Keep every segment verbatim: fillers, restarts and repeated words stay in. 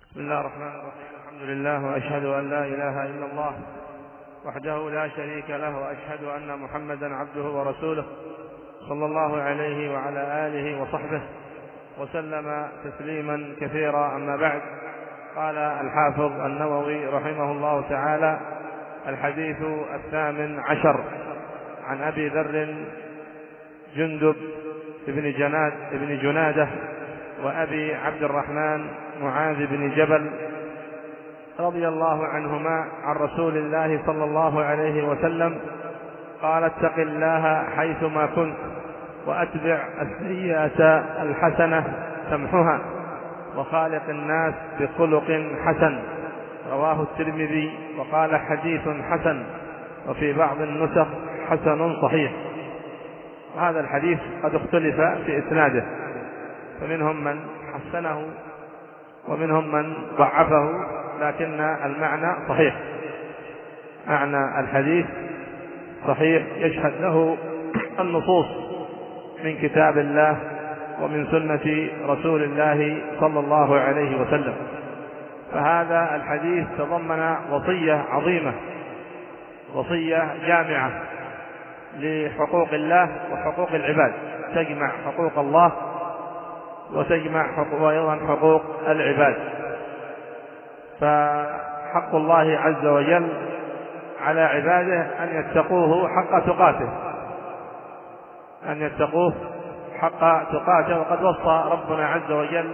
بسم الله الرحمن الرحيم. الحمد لله وأشهد أن لا إله إلا الله وحده لا شريك له، وأشهد أن محمدا عبده ورسوله صلى الله عليه وعلى آله وصحبه وسلم تسليما كثيرا. أما بعد، قال الحافظ النووي رحمه الله تعالى: الحديث الثامن عشر عن أبي ذر جندب بن جناد بن جنادة وأبي عبد الرحمن معاذ بن جبل رضي الله عنهما عن رسول الله صلى الله عليه وسلم قال: اتق الله حيثما كنت وأتبع السيئة الحسنة تمحها وخالق الناس بخلق حسن. رواه الترمذي وقال: حديث حسن، وفي بعض النسخ حسن صحيح. وهذا الحديث قد اختلف في إسناده، فمنهم من حسنه ومنهم من ضعفه، لكن المعنى صحيح، معنى الحديث صحيح يشهد له النصوص من كتاب الله ومن سنة رسول الله صلى الله عليه وسلم. فهذا الحديث تضمن وصية عظيمة، وصية جامعة لحقوق الله وحقوق العباد، تجمع حقوق الله وتجمع أيضا حقوق العباد. فحق الله عز وجل على عباده أن يتقوه حق تقاته، أن يتقوه حق تقاته. وقد وصى ربنا عز وجل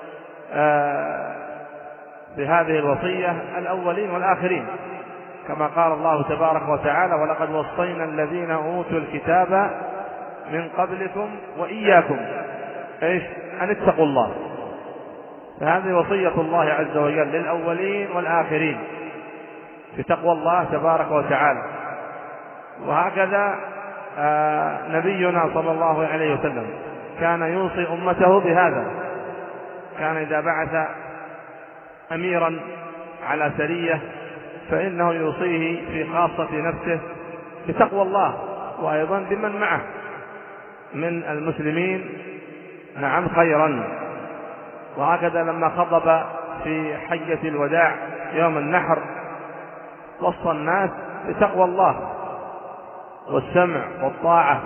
بهذه الوصية الأولين والآخرين، كما قال الله تبارك وتعالى: ولقد وصينا الذين أوتوا الكتاب من قبلكم وإياكم إيش أن اتقوا الله. فهذه وصية الله عز وجل للأولين والآخرين بتقوى الله تبارك وتعالى. وهكذا آه نبينا صلى الله عليه وسلم كان يوصي أمته بهذا. كان إذا بعث أميرا على سرية فإنه يوصيه في خاصة نفسه بتقوى الله، وأيضا بمن معه من المسلمين نعم خيرا. وهكذا لما خطب في حجة الوداع يوم النحر وصى الناس بتقوى الله والسمع والطاعة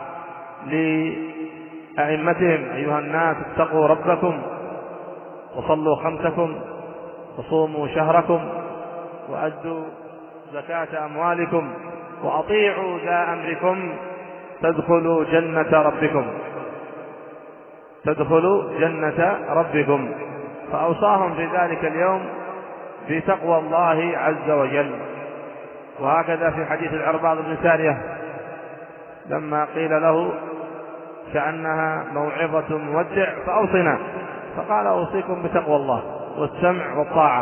لأئمتهم: أيها الناس اتقوا ربكم وصلوا خمسكم وصوموا شهركم وأدوا زكاة أموالكم وأطيعوا ذا أمركم تدخلوا جنة ربكم تدخلوا جنة ربكم. فأوصاهم في ذلك اليوم بتقوى الله عز وجل. وهكذا في حديث العرباض بن سارية لما قيل له كأنها موعظة مودع فأوصنا، فقال: أوصيكم بتقوى الله والسمع والطاعة.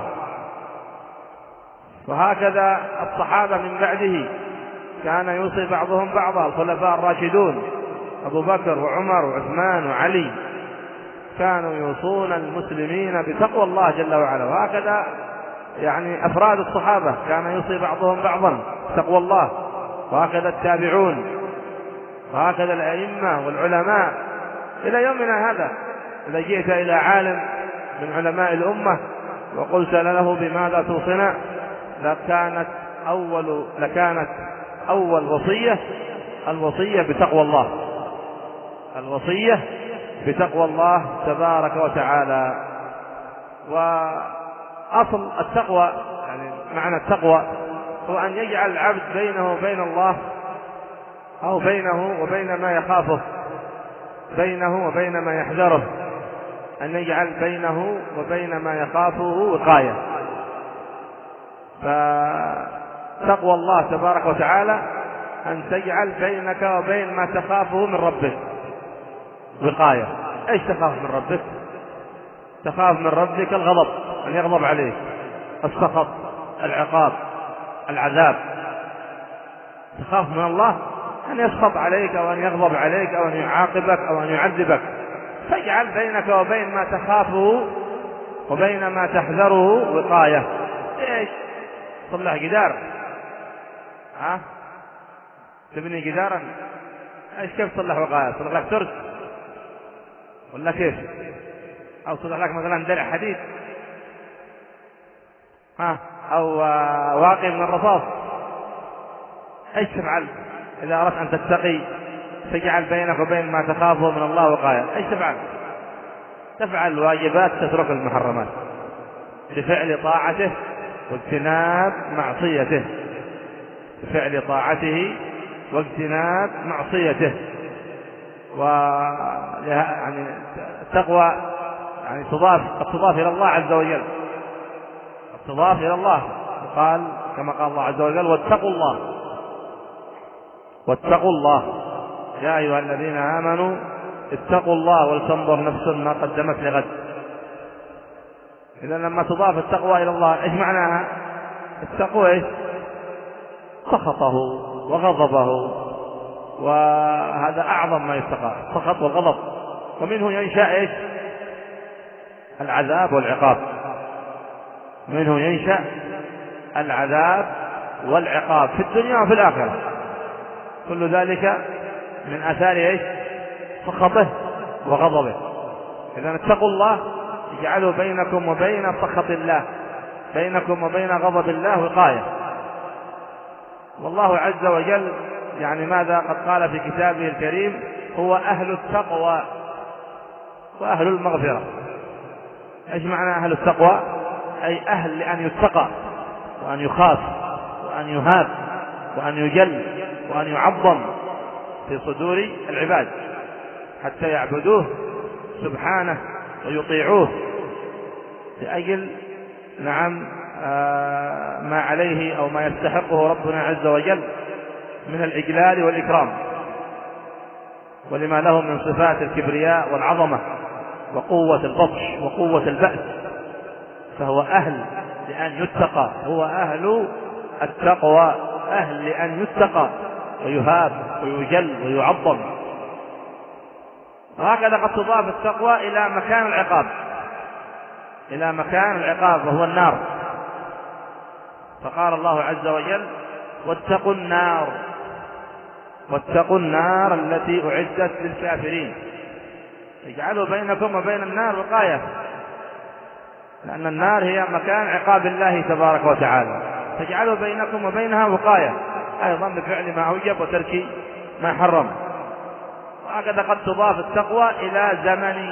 وهكذا الصحابة من بعده كان يوصي بعضهم بعضا، الخلفاء الراشدون أبو بكر وعمر وعثمان وعلي كانوا يوصون المسلمين بتقوى الله جل وعلا. وهكذا يعني أفراد الصحابة كان يوصي بعضهم بعضا بتقوى الله، وهكذا التابعون، وهكذا الأئمة والعلماء إلى يومنا هذا. إذا جئت إلى عالم من علماء الأمة وقلت له بماذا توصنا، لكانت أول لكانت أول وصية الوصية بتقوى الله، الوصية بتقوى الله تبارك وتعالى. وأصل التقوى يعني معنى التقوى هو أن يجعل العبد بينه وبين الله، أو بينه وبين ما يخافه، بينه وبين ما يحذره، أن يجعل بينه وبين ما يخافه وقاية. فتقوى الله تبارك وتعالى أن تجعل بينك وبين ما تخافه من ربك وقاية. ايش تخاف من ربك؟ تخاف من ربك الغضب، أن يغضب عليك، السخط، العقاب، العذاب. تخاف من الله أن يسخط عليك أو أن يغضب عليك أو أن يعاقبك أو أن يعذبك. تجعل بينك وبين ما تخافه وبين ما تحذره وقاية. ايش؟ تصلح جدار، ها تبني جدارا، ايش كيف تصلح وقاية؟ تصلح لك ترس ولا كيف؟ أو تصلح لك مثلا درع حديد ها أو واقي من الرصاص، ايش تفعل إذا أردت أن تتقي تجعل بينك وبين ما تخافه من الله وقاية؟ ايش تفعل؟ تفعل الواجبات، تترك المحرمات بفعل طاعته واجتناب معصيته، بفعل طاعته واجتناب معصيته. و يعني التقوى يعني تضاف قد تضاف إلى الله عز وجل، قد تضاف إلى الله، قال كما قال الله عز وجل واتقوا الله واتقوا الله يا أيها الذين آمنوا اتقوا الله ولتنظر نفس ما قدمت لغد. إذا لما تضاف التقوى إلى الله إيش معناها؟ التقوى إيش؟ سخطه وغضبه، وهذا أعظم ما يتقى، السخط والغضب، ومنه ينشأ إيش؟ العذاب والعقاب، منه ينشأ العذاب والعقاب في الدنيا وفي الآخرة، كل ذلك من آثار إيش؟ سخطه وغضبه. إذا اتقوا الله اجعلوا بينكم وبين سخط الله، بينكم وبين غضب الله وقاية. والله عز وجل يعني ماذا قد قال في كتابه الكريم هو أهل التقوى وأهل المغفرة. ايش معنى أهل التقوى؟ أي أهل لأن يتقى وأن يخاف وأن يهاب وأن يجل وأن يعظم في صدور العباد حتى يعبدوه سبحانه ويطيعوه لأجل نعم آه ما عليه أو ما يستحقه ربنا عز وجل من الإجلال والإكرام، ولما له من صفات الكبرياء والعظمة وقوة البطش وقوة البأس، فهو أهل لأن يتقى، هو أهل التقوى، أهل لأن يتقى ويهاب ويجل ويعظم. وهكذا قد تضاف التقوى إلى مكان العقاب، إلى مكان العقاب وهو النار، فقال الله عز وجل واتقوا النار واتقوا النار التي أعدت للكافرين. اجعلوا بينكم وبين النار وقاية، لأن النار هي مكان عقاب الله تبارك وتعالى، فاجعلوا بينكم وبينها وقاية أيضا بفعل ما أوجب وترك ما حرم. وهكذا قد تضاف التقوى إلى زمن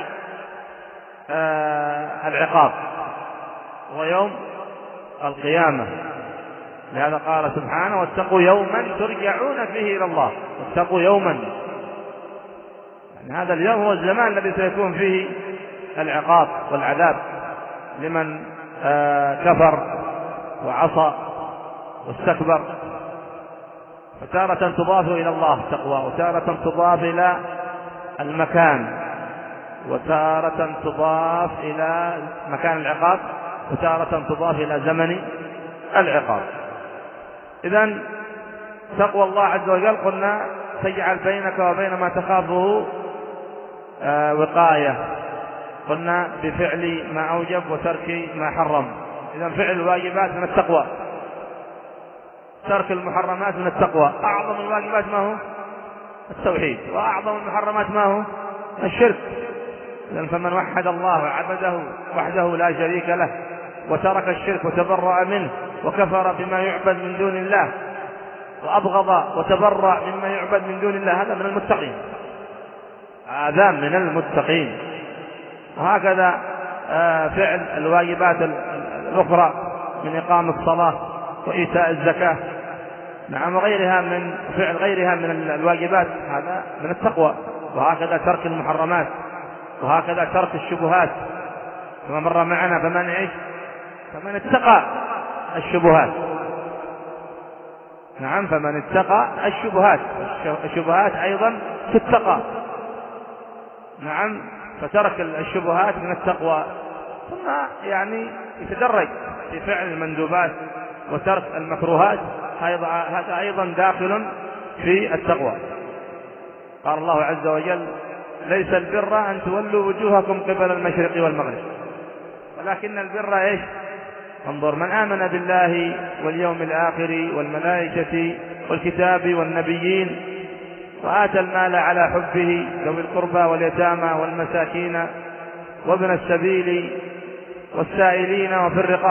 آه العقاب ويوم القيامة، لهذا قال سبحانه واتقوا يوما ترجعون فيه إلى الله، واتقوا يوما، يعني هذا اليوم هو الزمان الذي سيكون فيه العقاب والعذاب لمن آه كفر وعصى واستكبر. فتارة تضاف إلى الله التقوى، وتارة تضاف إلى المكان، وتارة تضاف إلى مكان العقاب، وتارة تضاف إلى زمن العقاب. إذن تقوى الله عز وجل قلنا تجعل بينك وبين ما تخافه آه وقاية، قلنا بفعل ما أوجب وترك ما حرم. إذن فعل الواجبات من التقوى، ترك المحرمات من التقوى. أعظم الواجبات ما هو؟ التوحيد، وأعظم المحرمات ما هو؟ الشرك. إذن فمن وحد الله وعبده وحده لا شريك له وترك الشرك وتبرأ منه وكفر بما يعبد من دون الله وأبغض وتبرأ مما يعبد من دون الله، هذا من المتقين، هذا من المتقين. وهكذا فعل الواجبات الأخرى من إقام الصلاة وإيتاء الزكاة، نعم، وغيرها من فعل غيرها من الواجبات، هذا من التقوى. وهكذا ترك المحرمات، وهكذا ترك الشبهات كما مر معنا. فمن ايش؟ فمن اتقى الشبهات، نعم، فمن اتقى الشبهات، الشبهات أيضا تتقى، نعم، فترك الشبهات من التقوى. ثم يعني يتدرج في فعل المندوبات وترك المكروهات، هذا أيضا داخل في التقوى. قال الله عز وجل ليس البر أن تولوا وجوهكم قبل المشرق والمغرب ولكن البر ايش؟ انظر، من آمن بالله واليوم الآخر والملائكة والكتاب والنبيين وآتى المال على حبه ذوي القربى واليتامى والمساكين وابن السبيل والسائلين وفي الرقاب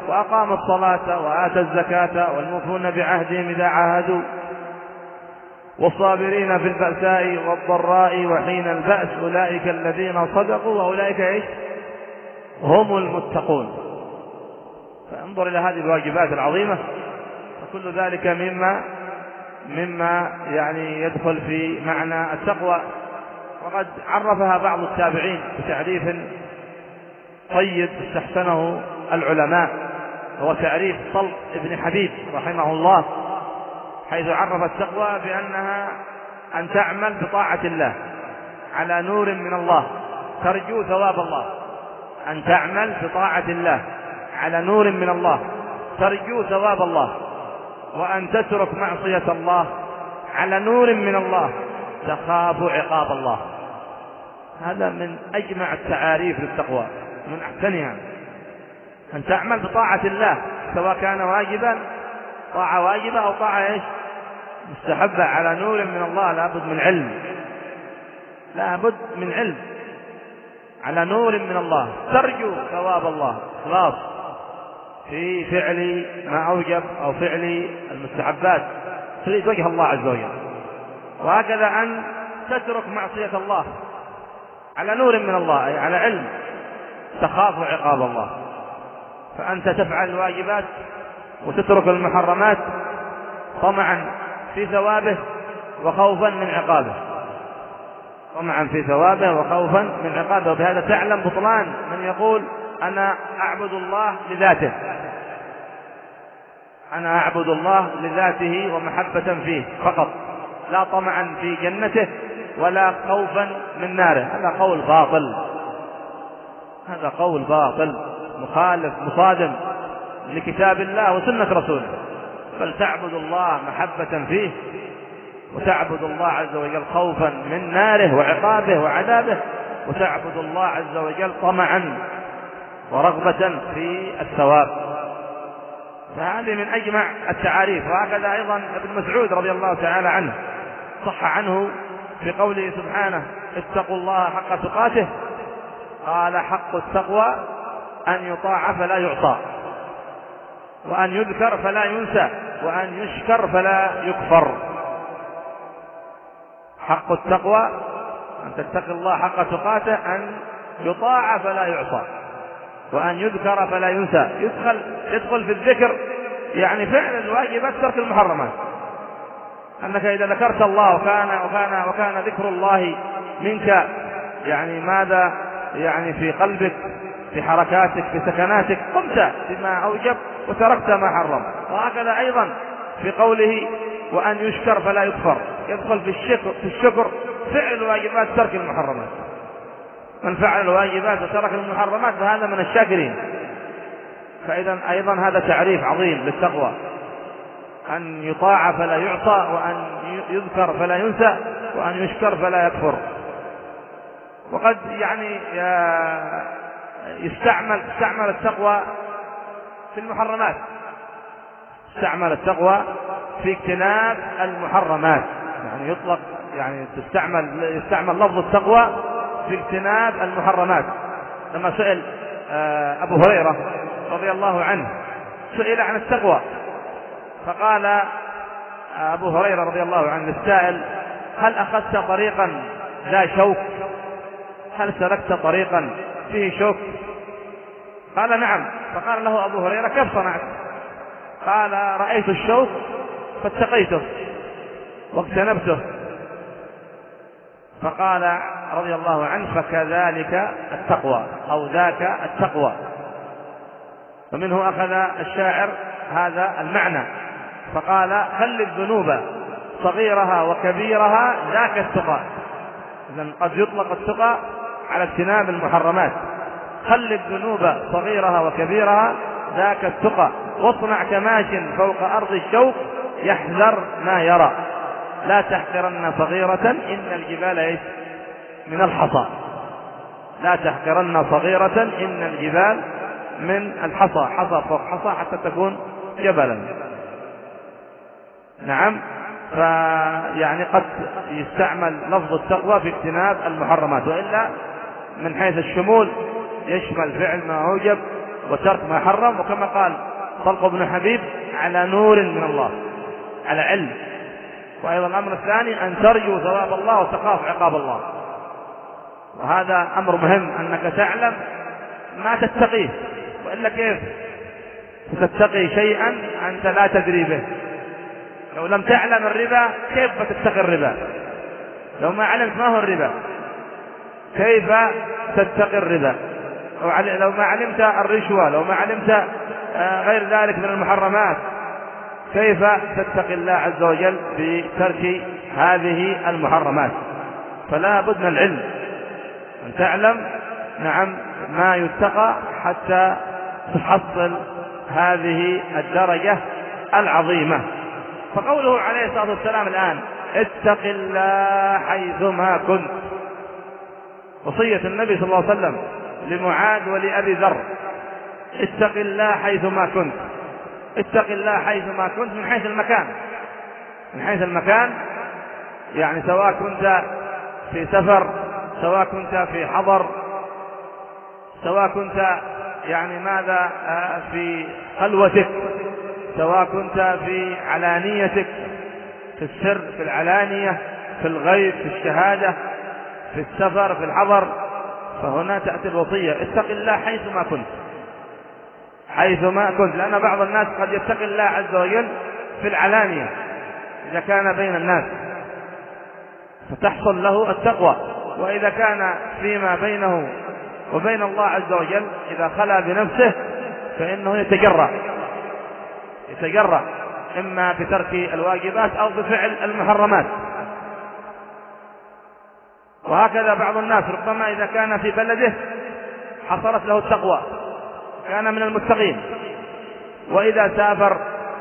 وأقاموا الصلاة وآتوا الزكاة والموفون بعهدهم إذا عاهدوا والصابرين في البأساء والضراء وحين البأس أولئك الذين صدقوا وأولئك إيش؟ هم المتقون. فانظر إلى هذه الواجبات العظيمة، فكل ذلك مما مما يعني يدخل في معنى التقوى. وقد عرفها بعض التابعين بتعريف طيب استحسنه العلماء، هو تعريف طلق ابن حبيب رحمه الله، حيث عرف التقوى بأنها أن تعمل بطاعة الله على نور من الله ترجو ثواب الله، أن تعمل بطاعة الله على نور من الله ترجو ثواب الله، وأن تترك معصية الله على نور من الله تخاف عقاب الله. هذا من أجمع التعاريف للتقوى، من أحسنها أن تعمل بطاعة الله سواء كان واجبا طاعة واجبة أو طاعة إيش؟ مستحبة على نور من الله. لابد من علم، لابد من علم على نور من الله ترجو ثواب الله، خلاص في فعل ما أوجب أو فعل المستحبات تريد وجه الله عز وجل. وهكذا أن تترك معصية الله على نور من الله أي على علم تخاف عقاب الله. فأنت تفعل الواجبات وتترك المحرمات طمعا في ثوابه وخوفا من عقابه، طمعا في ثوابه وخوفا من عقابه. وبهذا تعلم بطلان من يقول أنا أعبد الله لذاته، أنا أعبد الله لذاته ومحبة فيه فقط، لا طمعا في جنته ولا خوفا من ناره. هذا قول باطل، هذا قول باطل مخالف مصادم لكتاب الله وسنة رسوله. بل تعبد الله محبة فيه، وتعبد الله عز وجل خوفا من ناره وعقابه وعذابه، وتعبد الله عز وجل طمعا ورغبة في الثواب. فهذه من أجمع التعاريف. وهكذا أيضا ابن مسعود رضي الله تعالى عنه صح عنه في قوله سبحانه اتقوا الله حق تقاته، قال حق التقوى أن يطاع فلا يعصى، وأن يذكر فلا ينسى، وأن يشكر فلا يكفر. حق التقوى أن تتقي الله حق تقاته، أن يطاع فلا يعصى، وأن يذكر فلا ينسى. يدخل يدخل في الذكر يعني فعل الواجبات ترك المحرمات. أنك إذا ذكرت الله وكان وكان وكان ذكر الله منك يعني ماذا يعني في قلبك في حركاتك في سكناتك قمت بما أوجب وتركت ما حرم. وهكذا أيضا في قوله وأن يشكر فلا يكفر، يدخل في الشكر في الشكر فعل الواجبات ترك المحرمات. من فعل الواجبات وترك المحرمات فهذا من الشاكرين. فإذا أيضا هذا تعريف عظيم للتقوى، أن يطاع فلا يعصى، وأن يذكر فلا ينسى، وأن يشكر فلا يكفر. وقد يعني يستعمل استعمل التقوى في المحرمات، استعمل التقوى في اجتناب المحرمات، يعني يطلق يعني تستعمل يستعمل لفظ التقوى في اجتناب المحرمات. لما سئل أبو هريرة رضي الله عنه سئل عن التقوى، فقال أبو هريرة رضي الله عنه للسائل هل أخذت طريقا ذا شوك؟ هل سلكت طريقا فيه شوك؟ قال نعم. فقال له أبو هريرة كيف صنعت؟ قال رأيت الشوك فاتقيته واجتنبته. فقال رضي الله عنه فكذلك التقوى أو ذاك التقوى. ومنه أخذ الشاعر هذا المعنى فقال خل الذنوب صغيرها وكبيرها ذاك التقى. إذن قد يطلق التقى على اجتناب المحرمات. خل الذنوب صغيرها وكبيرها ذاك التقى، واصنع كماش فوق أرض الشوك يحذر ما يرى، لا تحقرن صغيرة إن الجبال إيش من الحصى. لا تحقرن صغيرة إن الجبال من الحصى، حصى فوق حصى حتى تكون جبلا. نعم. فيعني قد يستعمل لفظ التقوى في اجتناب المحرمات، وإلا من حيث الشمول يشمل فعل ما أوجب وترك ما حرم، وكما قال طلق بن حبيب على نور من الله، على علم. وأيضا الأمر الثاني أن ترجو ثواب الله وتخاف عقاب الله، وهذا أمر مهم، أنك تعلم ما تتقيه، وإلا كيف ستتقي شيئا أنت لا تدري به؟ لو لم تعلم الربا كيف تتقي الربا؟ لو ما علمت ما هو الربا كيف تتقي الربا؟ لو ما علمت الرشوة، لو ما علمت غير ذلك من المحرمات، كيف تتقي الله عز وجل بترك هذه المحرمات؟ فلا بد من العلم، أن تعلم نعم ما يتقى حتى تحصل هذه الدرجة العظيمة. فقوله عليه الصلاة والسلام الآن اتق الله حيثما كنت، وصية النبي صلى الله عليه وسلم لمعاذ ولأبي ذر، اتق الله حيثما كنت. اتق الله حيثما كنت من حيث المكان، من حيث المكان يعني سواء كنت في سفر، سواء كنت في حضر، سواء كنت يعني ماذا في خلوتك، سواء كنت في علانيتك، في السر، في العلانية، في الغيب، في الشهادة، في السفر، في الحضر. فهنا تأتي الوصية اتق الله حيثما كنت، حيثما كنت، لأن بعض الناس قد يتقي الله عز وجل في العلانية إذا كان بين الناس فتحصل له التقوى، وإذا كان فيما بينه وبين الله عز وجل إذا خلا بنفسه فإنه يتجرأ يتجرأ إما بترك الواجبات أو بفعل المحرمات. وهكذا بعض الناس ربما إذا كان في بلده حصلت له التقوى، كان من المتقين، وإذا سافر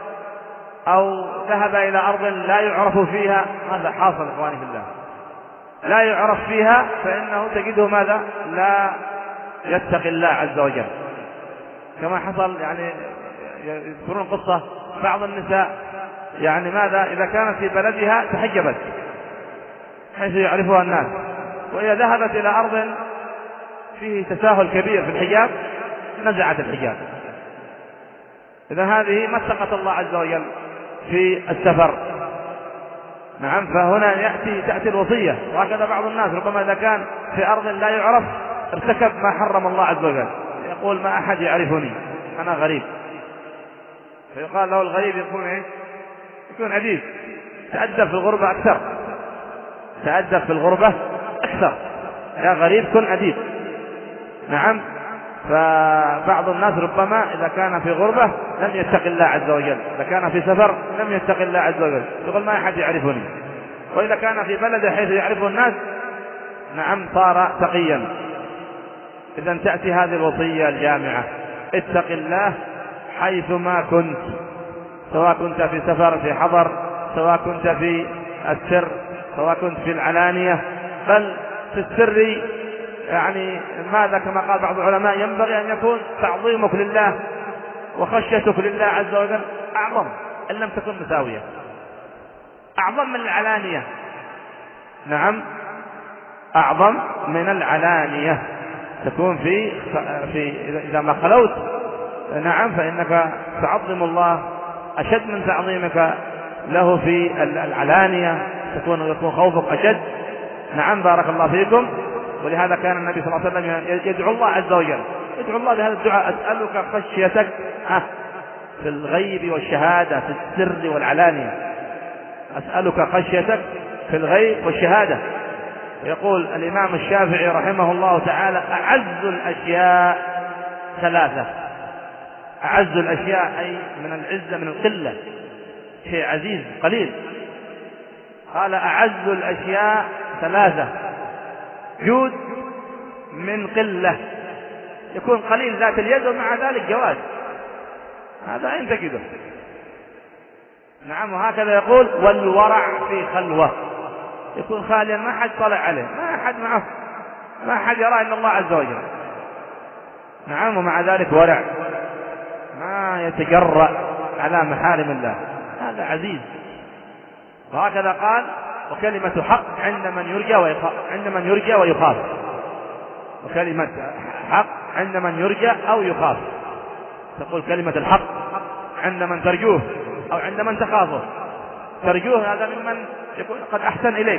أو ذهب إلى أرض لا يعرف فيها، هذا حاصل إخواني في الله، لا يعرف فيها، فإنه تجده ماذا؟ لا يتقي الله عز وجل. كما حصل يعني يذكرون قصة بعض النساء يعني ماذا؟ إذا كانت في بلدها تحجبت حيث يعرفها الناس، وإذا ذهبت إلى أرض فيه تساهل كبير في الحجاب نزعت الحجاب. إذا هذه ما اتقت الله عز وجل في السفر. نعم، فهنا يأتي تأتي الوصية. وهكذا بعض الناس ربما إذا كان في أرض لا يعرف ارتكب ما حرم الله عز وجل، يقول ما أحد يعرفني، أنا غريب، فيقال له الغريب يكون إيه؟ يكون عديد، تأدب في الغربة أكثر، تأدب في الغربة أكثر، يا غريب كن أديب. نعم، فبعض الناس ربما إذا كان في غربة لم يتق الله عز وجل، إذا كان في سفر لم يتق الله عز وجل، يقول ما أحد يعرفني. وإذا كان في بلد حيث يعرفه الناس نعم صار تقيا. إذن تأتي هذه الوصية الجامعة اتق الله حيثما كنت، سواء كنت في سفر، في حضر، سواء كنت في السر، سواء كنت في العلانية، بل في السر يعني ماذا؟ كما قال بعض العلماء ينبغي أن يكون تعظيمك لله وخشيتك لله عز وجل أعظم إن لم تكن مساوية، أعظم من العلانية. نعم، أعظم من العلانية، تكون في في إذا ما خلوت نعم فإنك تعظم الله أشد من تعظيمك له في العلانية، تكون يكون خوفك أشد. نعم، بارك الله فيكم. ولهذا كان النبي صلى الله عليه وسلم يدعو الله عز وجل، يدعو الله بهذا الدعاء أسألك خشيتك في الغيب والشهادة، في السر والعلانية، أسألك خشيتك في الغيب والشهادة. يقول الإمام الشافعي رحمه الله تعالى أعز الأشياء ثلاثة، أعز الأشياء أي من العزة، من القلة، شيء عزيز قليل. قال أعز الأشياء ثلاثة، جود من قلة، يكون قليل ذات اليد ومع ذلك جواز، هذا أنت كده. نعم، وهكذا يقول والورع في خلوة، يكون خاليا ما حد طلع عليه، ما حد معه، ما حد يرى إلا الله عز وجل. نعم، ومع ذلك ورع، ما يتجرأ على محارم الله، هذا عزيز. وهكذا قال وكلمة حق عند من يرجى ويخاف، عند من يرجى ويخاف، وكلمة حق عند من يرجى أو يخاف. تقول كلمة الحق عند من ترجوه أو عند من تخافه. ترجوه هذا ممن يقول قد أحسن إليك،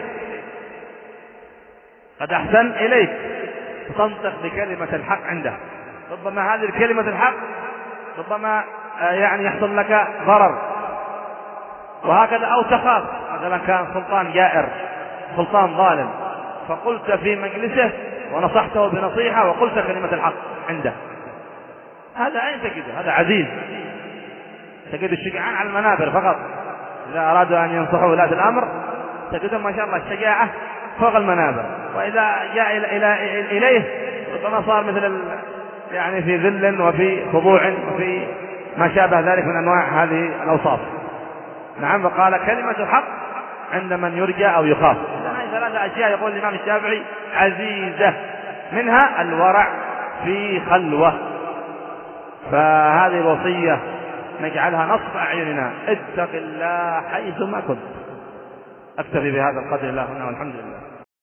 قد أحسن إليك، تنطق بكلمة الحق عنده. ربما هذه الكلمة الحق ربما يعني يحصل لك ضرر، وهكذا. أو تخاف مثلا كان سلطان جائر، سلطان ظالم، فقلت في مجلسه ونصحته بنصيحة وقلت كلمة الحق عنده، هذا أين تجده؟ هذا عزيز. تجد الشجعان على المنابر فقط، إذا أرادوا أن ينصحوا ولاة الأمر تجدهم ما شاء الله الشجاعة فوق المنابر، وإذا جاء إلى إليه ربما صار مثل ال... يعني في ذل وفي خضوع وفي ما شابه ذلك من أنواع هذه الأوصاف. نعم. وقال كلمة الحق عند من يرجى أو يخاف. هذه ثلاثة أشياء يقول الإمام الشافعي عزيزة، منها الورع في خلوة. فهذه الوصية نجعلها نصب أعيننا، اتق الله حيثما كنت. أكتفي بهذا القدر، الله هنا والحمد لله.